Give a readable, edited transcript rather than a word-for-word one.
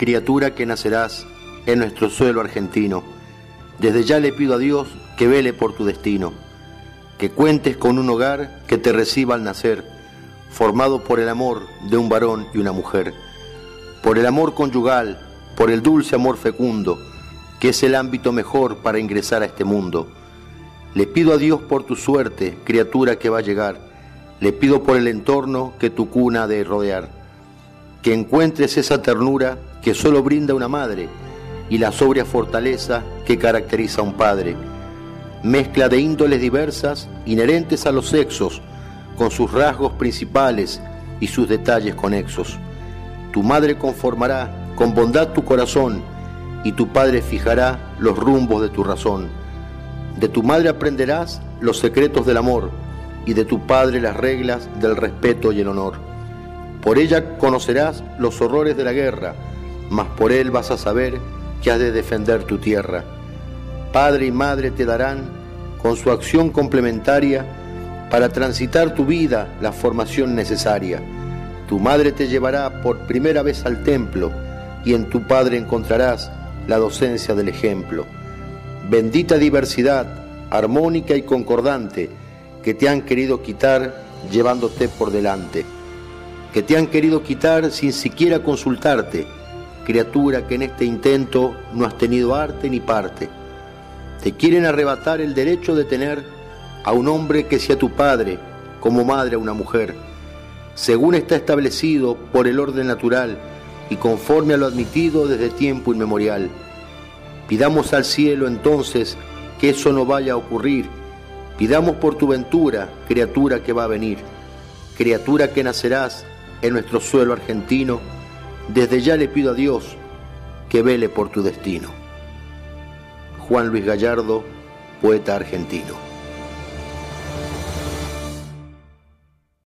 criatura que nacerás en nuestro suelo argentino. Desde ya le pido a Dios que vele por tu destino, que cuentes con un hogar que te reciba al nacer, formado por el amor de un varón y una mujer, por el amor conyugal, por el dulce amor fecundo, que es el ámbito mejor para ingresar a este mundo. Le pido a Dios por tu suerte, criatura que va a llegar, le pido por el entorno que tu cuna ha de rodear, que encuentres esa ternura que solo brinda una madre y la sobria fortaleza que caracteriza a un padre, mezcla de índoles diversas inherentes a los sexos, con sus rasgos principales y sus detalles conexos. Tu madre conformará con bondad tu corazón y tu padre fijará los rumbos de tu razón. De tu madre aprenderás los secretos del amor y de tu padre las reglas del respeto y el honor. Por ella conocerás los horrores de la guerra, mas por él vas a saber que has de defender tu tierra. Padre y madre te darán, con su acción complementaria, para transitar tu vida la formación necesaria. Tu madre te llevará por primera vez al templo y en tu padre encontrarás la docencia del ejemplo. Bendita diversidad, armónica y concordante, que te han querido quitar llevándote por delante, que te han querido quitar sin siquiera consultarte, criatura que en este intento no has tenido arte ni parte. Te quieren arrebatar el derecho de tener a un hombre que sea tu padre, como madre a una mujer, según está establecido por el orden natural y conforme a lo admitido desde tiempo inmemorial. Pidamos al cielo entonces que eso no vaya a ocurrir. Pidamos por tu ventura, criatura que va a venir, criatura que nacerás en nuestro suelo argentino. Desde ya le pido a Dios que vele por tu destino. Juan Luis Gallardo, poeta argentino.